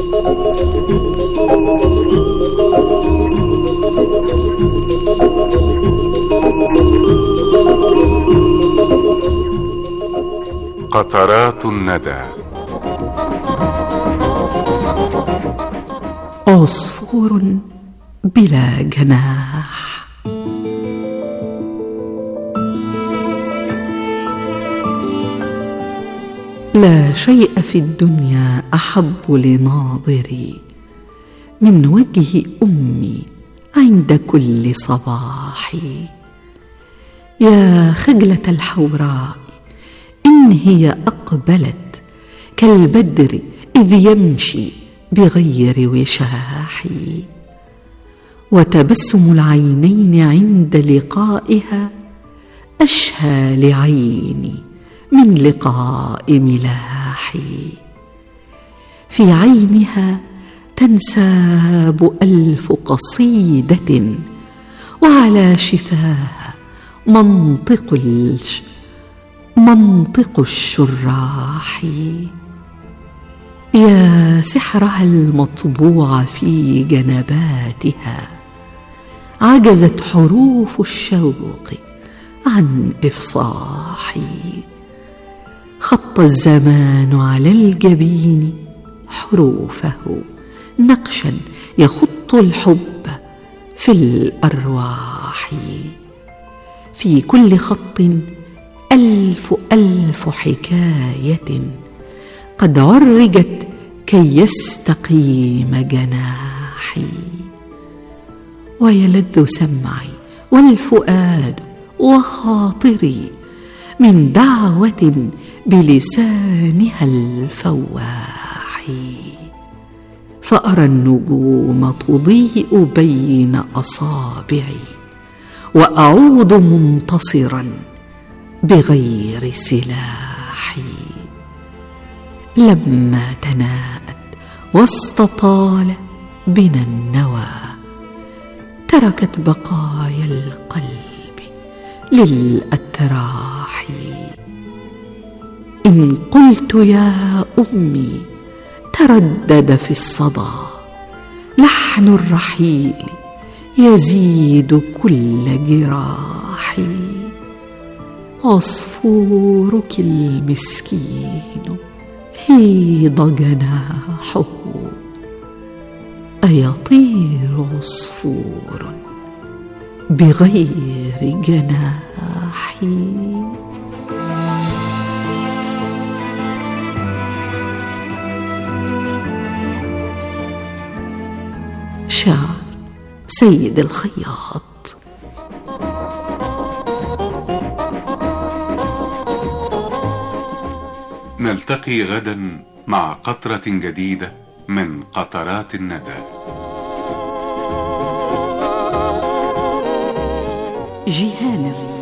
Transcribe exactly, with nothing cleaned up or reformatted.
قطرات الندى. عصفور بلا جناح. لا شيء في الدنيا أحب لناظري من وجه أمي عند كل صباح. يا خجلة الحوراء إن هي أقبلت كالبدر إذ يمشي بغير وشاح. وتبسم العينين عند لقائها أشهى لعيني من لقاء ملاحي. في عينها تنساب ألف قصيدة وعلى شفاها منطق الش منطق الشراح. يا سحرها المطبوع في جنباتها عجزت حروف الشوق عن إفصاحي. خط الزمان على الجبين حروفه نقشا يخط الحب في الأرواح. في كل خط ألف ألف حكاية قد عرجت كي يستقيم جناحي. ويلذ سمعي والفؤاد وخاطري من دعوة بلسانها الفواح. فأرى النجوم تضيء بين أصابعي وأعود منتصرا بغير سلاحي. لما تناءت واستطال بنا النوى تركت بقايا القلب للأتراح. إن قلت يا أمي تردد في الصدى لحن الرحيل يزيد كل جراحي. عصفورك المسكين هيض جناحه أيطير عصفور بغير جناح. شعر سيد الخياط. نلتقي غدا مع قطرة جديدة من قطرات الندى. جيهان الريح.